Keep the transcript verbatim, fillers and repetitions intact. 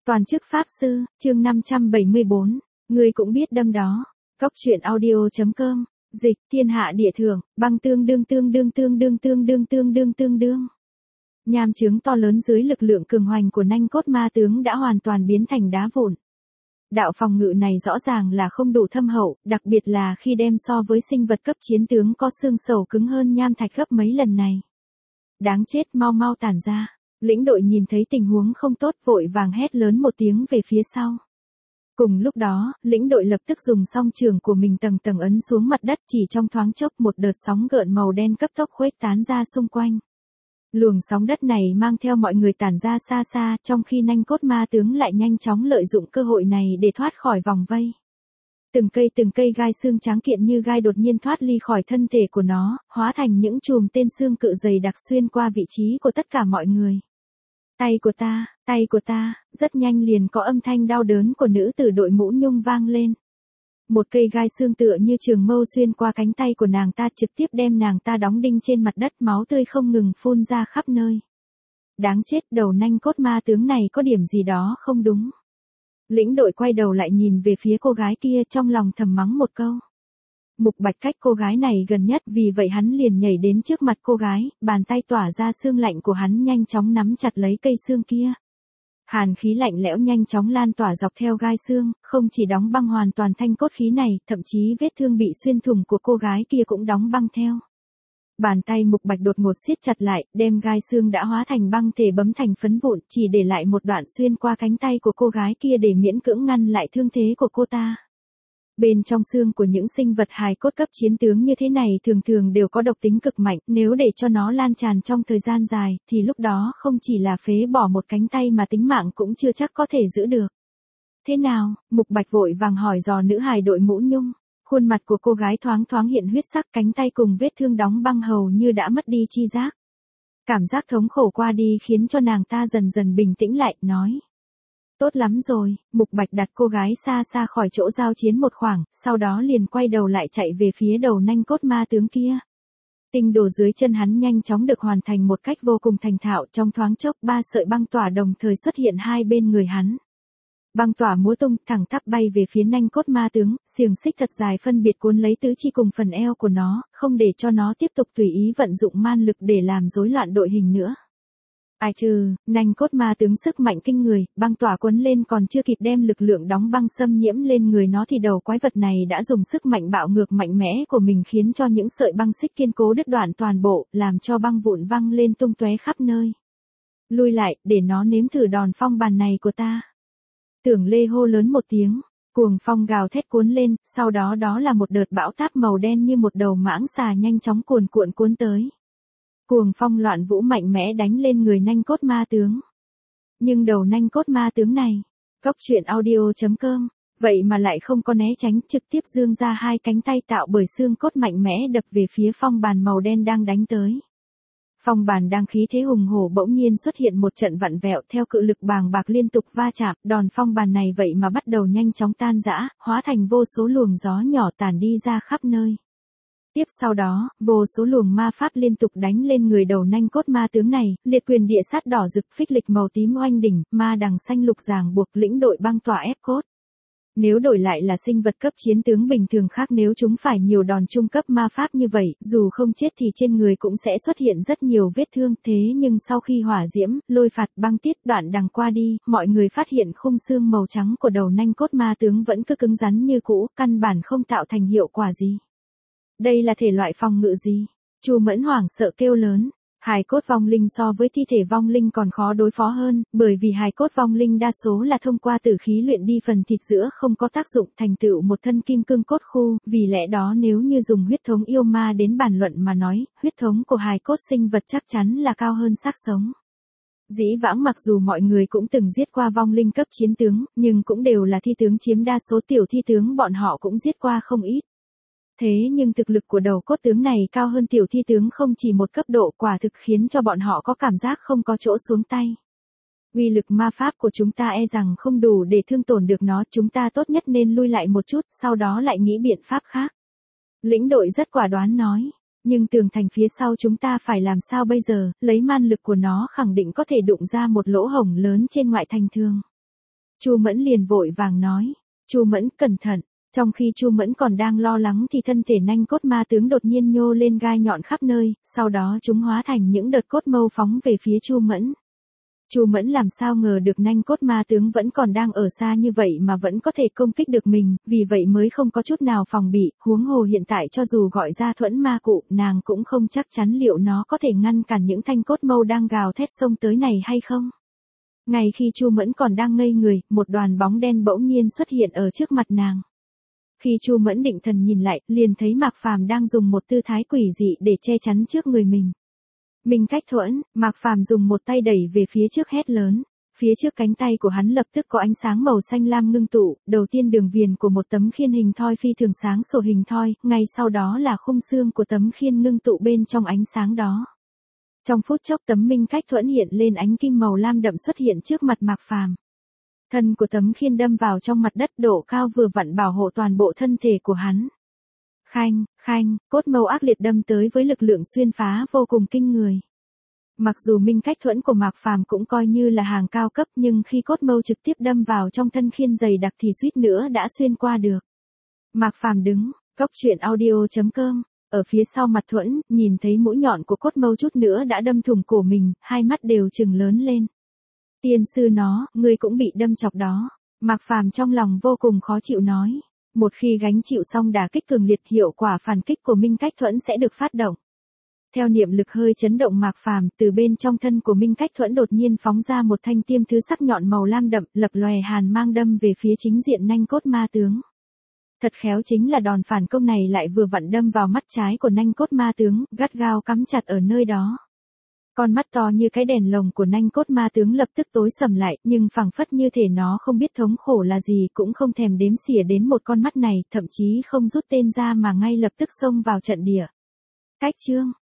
Toàn chức Pháp Sư, chương năm trăm bảy mươi bốn, ngươi cũng biết đâm đó. Cốc truyện audio.com, dịch, thiên hạ địa thượng, băng tương đương tương đương tương đương tương đương tương đương tương đương. Nham chướng to lớn dưới lực lượng cường hoành của nanh cốt ma tướng đã hoàn toàn biến thành đá vụn. Đạo phòng ngự này rõ ràng là không đủ thâm hậu, đặc biệt là khi đem so với sinh vật cấp chiến tướng có xương sầu cứng hơn nham thạch gấp mấy lần này. Đáng chết, mau mau tản ra. Lĩnh đội nhìn thấy tình huống không tốt vội vàng hét lớn một tiếng về phía sau. Cùng lúc đó, lĩnh đội lập tức dùng song trường của mình tầng tầng ấn xuống mặt đất, chỉ trong thoáng chốc một đợt sóng gợn màu đen cấp tốc khuếch tán ra xung quanh. Luồng sóng đất này mang theo mọi người tản ra xa xa, trong khi nanh cốt ma tướng lại nhanh chóng lợi dụng cơ hội này để thoát khỏi vòng vây. Từng cây từng cây gai xương tráng kiện như gai đột nhiên thoát ly khỏi thân thể của nó, hóa thành những chùm tên xương cự dày đặc xuyên qua vị trí của tất cả mọi người. Tay của ta, tay của ta, rất nhanh liền có âm thanh đau đớn của nữ tử đội mũ nhung vang lên. Một cây gai xương tựa như trường mâu xuyên qua cánh tay của nàng ta, trực tiếp đem nàng ta đóng đinh trên mặt đất, máu tươi không ngừng phun ra khắp nơi. Đáng chết, đầu nanh cốt ma tướng này có điểm gì đó không đúng. Lĩnh đội quay đầu lại nhìn về phía cô gái kia, trong lòng thầm mắng một câu. Mục Bạch cách cô gái này gần nhất, vì vậy hắn liền nhảy đến trước mặt cô gái, bàn tay tỏa ra xương lạnh của hắn nhanh chóng nắm chặt lấy cây xương kia. Hàn khí lạnh lẽo nhanh chóng lan tỏa dọc theo gai xương, không chỉ đóng băng hoàn toàn thanh cốt khí này, thậm chí vết thương bị xuyên thủng của cô gái kia cũng đóng băng theo. Bàn tay Mục Bạch đột ngột siết chặt lại, đem gai xương đã hóa thành băng thể bấm thành phấn vụn, chỉ để lại một đoạn xuyên qua cánh tay của cô gái kia để miễn cưỡng ngăn lại thương thế của cô ta. Bên trong xương của những sinh vật hài cốt cấp chiến tướng như thế này thường thường đều có độc tính cực mạnh, nếu để cho nó lan tràn trong thời gian dài, thì lúc đó không chỉ là phế bỏ một cánh tay mà tính mạng cũng chưa chắc có thể giữ được. Thế nào? Mục Bạch vội vàng hỏi dò nữ hài đội mũ nhung. Khuôn mặt của cô gái thoáng thoáng hiện huyết sắc, cánh tay cùng vết thương đóng băng hầu như đã mất đi chi giác. Cảm giác thống khổ qua đi khiến cho nàng ta dần dần bình tĩnh lại, nói. Tốt lắm rồi, Mục Bạch đặt cô gái xa xa khỏi chỗ giao chiến một khoảng, sau đó liền quay đầu lại chạy về phía đầu nanh cốt ma tướng kia. Tinh đồ dưới chân hắn nhanh chóng được hoàn thành một cách vô cùng thành thạo, trong thoáng chốc ba sợi băng tỏa đồng thời xuất hiện hai bên người hắn. Băng tỏa múa tung thẳng tắp bay về phía nanh cốt ma tướng, xiềng xích thật dài phân biệt cuốn lấy tứ chi cùng phần eo của nó, không để cho nó tiếp tục tùy ý vận dụng man lực để làm rối loạn đội hình nữa. Ai trừ, nanh cốt ma tướng sức mạnh kinh người, băng tỏa cuốn lên còn chưa kịp đem lực lượng đóng băng xâm nhiễm lên người nó thì đầu quái vật này đã dùng sức mạnh bạo ngược mạnh mẽ của mình khiến cho những sợi băng xích kiên cố đứt đoạn toàn bộ, làm cho băng vụn văng lên tung tóe khắp nơi. Lui lại, để nó nếm thử đòn phong bàn này của ta. Tưởng Lê hô lớn một tiếng, cuồng phong gào thét cuốn lên, sau đó đó là một đợt bão táp màu đen như một đầu mãng xà nhanh chóng cuồn cuộn cuốn tới. Cuồng phong loạn vũ mạnh mẽ đánh lên người nanh cốt ma tướng. Nhưng đầu nanh cốt ma tướng này, cốc truyện audio.com, vậy mà lại không có né tránh, trực tiếp giương ra hai cánh tay tạo bởi xương cốt mạnh mẽ đập về phía phong bàn màu đen đang đánh tới. Phong bàn đang khí thế hùng hổ bỗng nhiên xuất hiện một trận vặn vẹo, theo cự lực bàng bạc liên tục va chạm, đòn phong bàn này vậy mà bắt đầu nhanh chóng tan rã, hóa thành vô số luồng gió nhỏ tản đi ra khắp nơi. Tiếp sau đó, vô số luồng ma pháp liên tục đánh lên người đầu nanh cốt ma tướng này, liệt quyền địa sát đỏ rực, phích lịch màu tím oanh đỉnh, ma đằng xanh lục ràng buộc, lĩnh đội băng tỏa ép cốt. Nếu đổi lại là sinh vật cấp chiến tướng bình thường khác, nếu chúng phải nhiều đòn trung cấp ma pháp như vậy, dù không chết thì trên người cũng sẽ xuất hiện rất nhiều vết thương, thế nhưng sau khi hỏa diễm, lôi phạt, băng tiết đoạn đằng qua đi, mọi người phát hiện khung xương màu trắng của đầu nanh cốt ma tướng vẫn cứ cứng rắn như cũ, căn bản không tạo thành hiệu quả gì. Đây là thể loại phòng ngự gì? Chu Mẫn hoảng sợ kêu lớn. Hài cốt vong linh so với thi thể vong linh còn khó đối phó hơn, bởi vì hài cốt vong linh đa số là thông qua tử khí luyện đi phần thịt giữa không có tác dụng thành tựu một thân kim cương cốt khu, vì lẽ đó nếu như dùng huyết thống yêu ma đến bàn luận mà nói, huyết thống của hài cốt sinh vật chắc chắn là cao hơn xác sống. Dĩ vãng mặc dù mọi người cũng từng giết qua vong linh cấp chiến tướng, nhưng cũng đều là thi tướng chiếm đa số, tiểu thi tướng bọn họ cũng giết qua không ít. Thế nhưng thực lực của đầu cốt tướng này cao hơn tiểu thi tướng không chỉ một cấp độ, quả thực khiến cho bọn họ có cảm giác không có chỗ xuống tay. Uy lực ma pháp của chúng ta e rằng không đủ để thương tổn được nó, chúng ta tốt nhất nên lui lại một chút, sau đó lại nghĩ biện pháp khác. Lĩnh đội rất quả đoán nói, nhưng tường thành phía sau chúng ta phải làm sao bây giờ, lấy man lực của nó khẳng định có thể đụng ra một lỗ hổng lớn trên ngoại thành thường. Chu Mẫn liền vội vàng nói, Chu Mẫn cẩn thận. Trong khi Chu Mẫn còn đang lo lắng thì thân thể nanh cốt ma tướng đột nhiên nhô lên gai nhọn khắp nơi, sau đó chúng hóa thành những đợt cốt mâu phóng về phía Chu Mẫn. Chu Mẫn làm sao ngờ được nanh cốt ma tướng vẫn còn đang ở xa như vậy mà vẫn có thể công kích được mình, vì vậy mới không có chút nào phòng bị, huống hồ hiện tại cho dù gọi ra thuẫn ma cụ, nàng cũng không chắc chắn liệu nó có thể ngăn cản những thanh cốt mâu đang gào thét xông tới này hay không. Ngay khi Chu Mẫn còn đang ngây người, một đoàn bóng đen bỗng nhiên xuất hiện ở trước mặt nàng. Khi Chu Mẫn định thần nhìn lại, liền thấy Mạc Phàm đang dùng một tư thái quỷ dị để che chắn trước người mình. Minh cách thuẫn, Mạc Phàm dùng một tay đẩy về phía trước hét lớn. Phía trước cánh tay của hắn lập tức có ánh sáng màu xanh lam ngưng tụ, đầu tiên đường viền của một tấm khiên hình thoi phi thường sáng sủa hình thoi, ngay sau đó là khung xương của tấm khiên ngưng tụ bên trong ánh sáng đó. Trong phút chốc tấm minh cách thuẫn hiện lên ánh kim màu lam đậm xuất hiện trước mặt Mạc Phàm. Thân của tấm khiên đâm vào trong mặt đất, độ cao vừa vặn bảo hộ toàn bộ thân thể của hắn. Khanh, khanh, cốt mâu ác liệt đâm tới với lực lượng xuyên phá vô cùng kinh người. Mặc dù minh cách thuẫn của Mạc Phàm cũng coi như là hàng cao cấp, nhưng khi cốt mâu trực tiếp đâm vào trong thân khiên dày đặc thì suýt nữa đã xuyên qua được. Mạc Phàm đứng, Cốc Truyện Audio chấm com, ở phía sau mặt thuẫn, nhìn thấy mũi nhọn của cốt mâu chút nữa đã đâm thủng cổ mình, hai mắt đều trừng lớn lên. Tiên sư nó, ngươi cũng bị đâm chọc đó. Mạc Phàm trong lòng vô cùng khó chịu nói. Một khi gánh chịu xong đả kích cường liệt, hiệu quả phản kích của minh cách thuẫn sẽ được phát động. Theo niệm lực hơi chấn động Mạc Phàm, từ bên trong thân của minh cách thuẫn đột nhiên phóng ra một thanh tiêm thứ sắc nhọn màu lam đậm, lập lòe hàn mang đâm về phía chính diện nanh cốt ma tướng. Thật khéo chính là đòn phản công này lại vừa vặn đâm vào mắt trái của nanh cốt ma tướng, gắt gao cắm chặt ở nơi đó. Con mắt to như cái đèn lồng của nanh cốt ma tướng lập tức tối sầm lại, nhưng phảng phất như thể nó không biết thống khổ là gì, cũng không thèm đếm xỉa đến một con mắt này, thậm chí không rút tên ra mà ngay lập tức xông vào trận địa. Cách chương